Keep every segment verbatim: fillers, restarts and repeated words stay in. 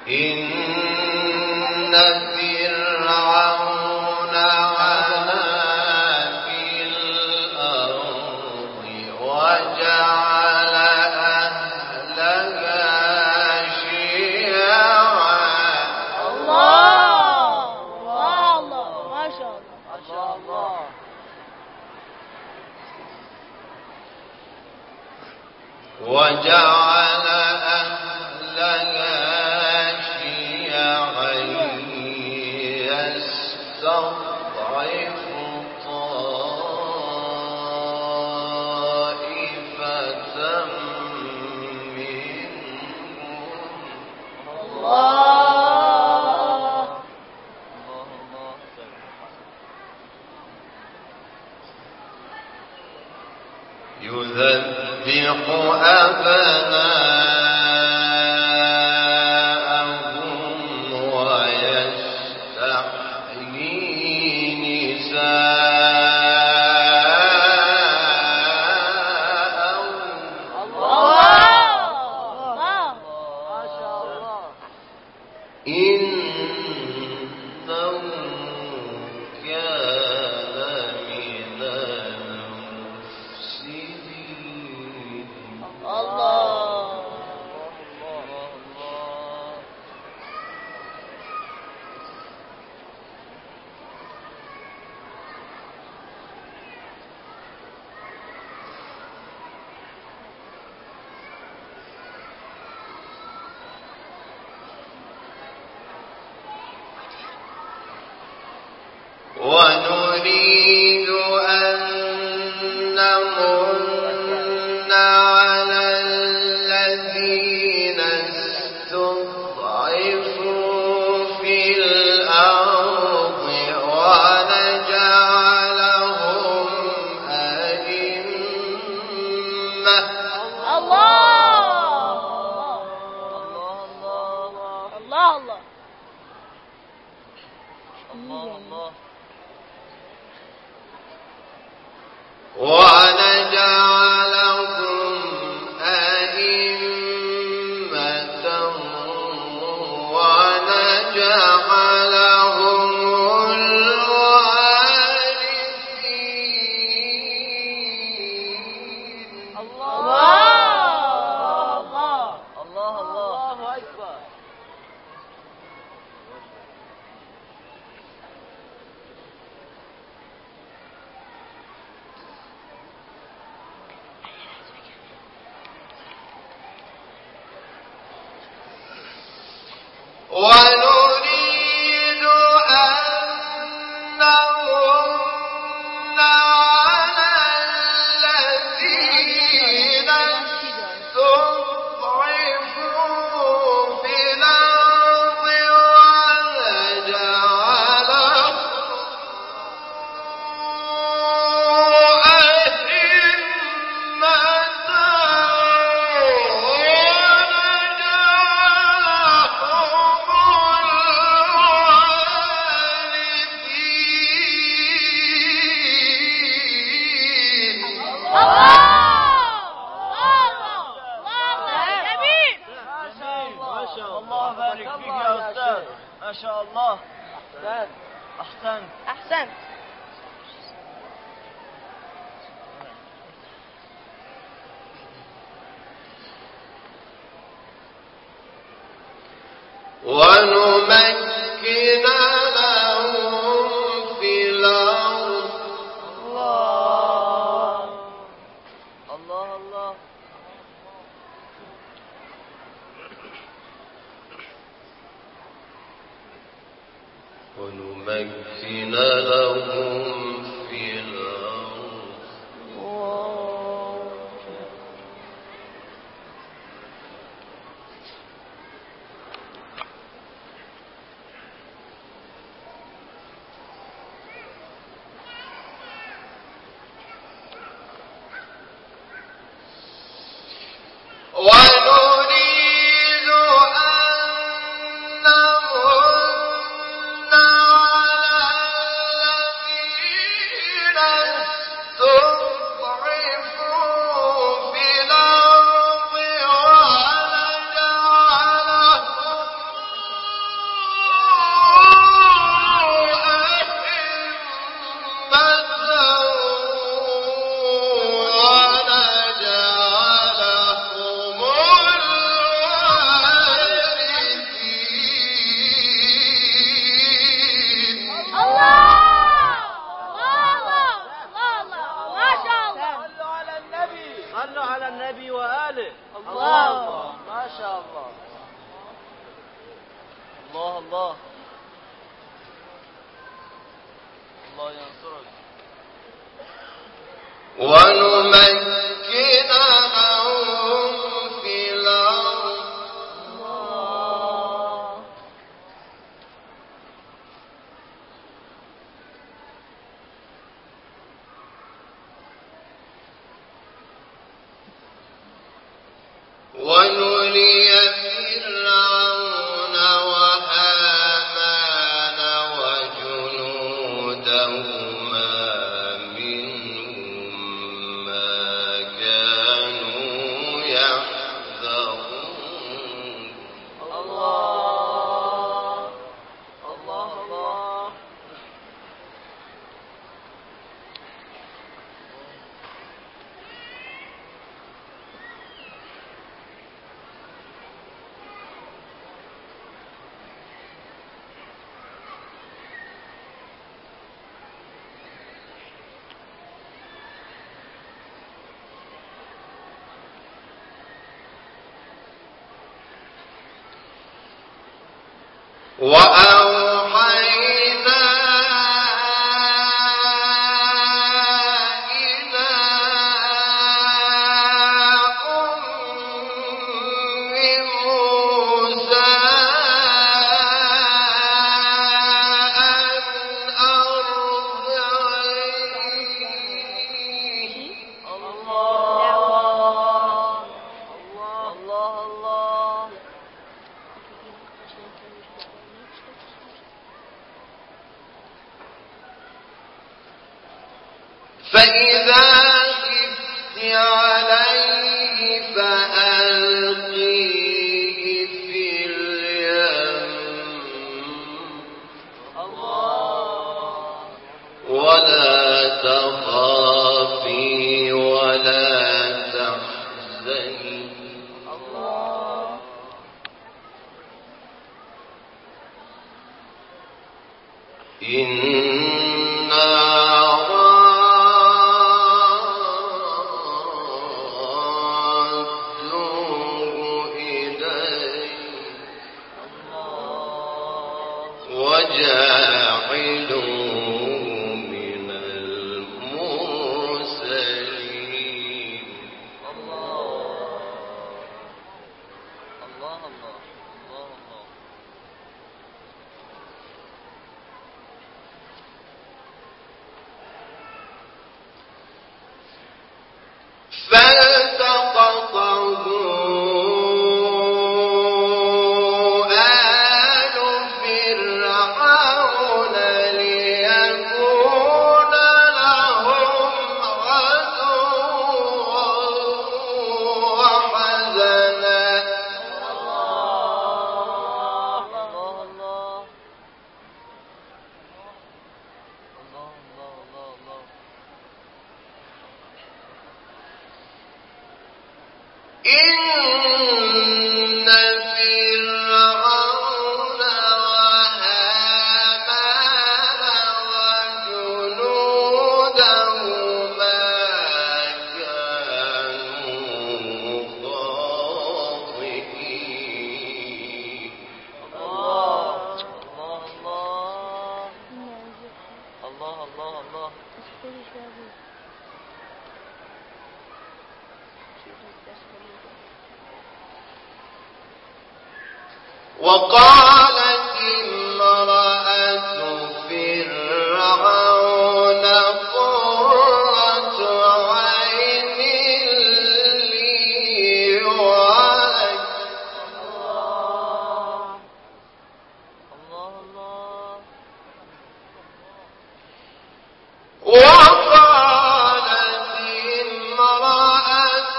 إن فرعون علا في الأرض وجعل أهلها شيعا. الله الله ما شاء الله ما شاء الله. وجعل أهلها شيعا يستضعف طائفة منهم. الله يذبح أبناءهم ويستحيي نساءهم. الله ما شاء الله. إنه كان من المفسدين. الله ونريد أن نمن على الذين استضعفوا في الأرض ونجعلهم أئمة. الله الله الله ونجعلهم أئمة ونجعلهم الوارثين. الله الله الله أكبر. ونريد أن نمن على الذين استضعفوا في الأرض ونجعلهم ما شاء الله. أحسن أحسن. ونمكن لهم في الأرض. الله الله الله. ونمكن لهم في الأرض ونريد أن نمن على الذين على النبي وآله. الله. الله ما شاء الله. الله الله الله ينصرك. ونمكن لهم في الأرض الله. ونري فرعون وهامان وجنودهما منهم ما كانوا يحذرون. الله الله الله. وأوحينا إلى أم موسى أن أرضعيه. الله الله الله. فإذا خفت عليه فألقيه في اليم الله ولا تخافي ولا تحزني الله. إنا رادوه إليك وجاعلوه من المرسلين. الله الله الله الله. فالتقطه آل فرعون ليكون لهم عدوا وحزنا. الله الله الله الله الله الله. إن فرعون وهامان وجنودهما كانوا خاطئين. الله الله الله الله الله. وقالت امرأة فرعون قرة عين لي ولك الله الله الله. وقالت امرأة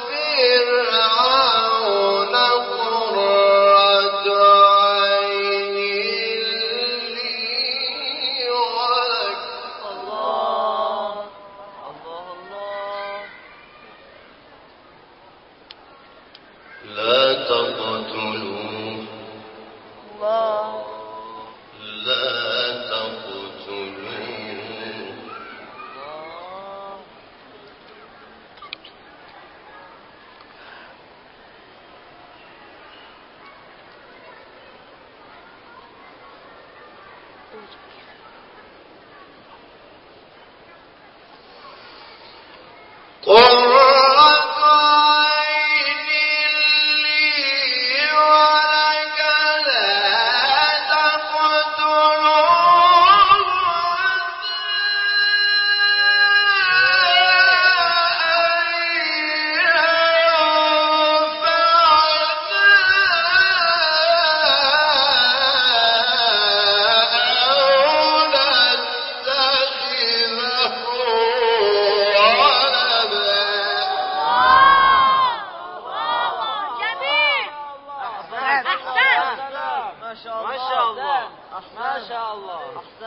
فرعون قرة عين لي ولك الله الله الله. لا تقتلوه الله لا تقتلوه الله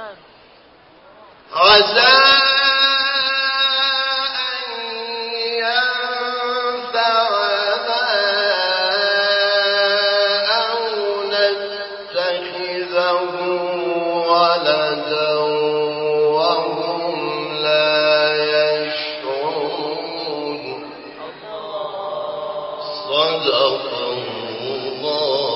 نعم عسى أن ينفعنا أو نتخذه ولدا وهم لا يشعرون. صدق الله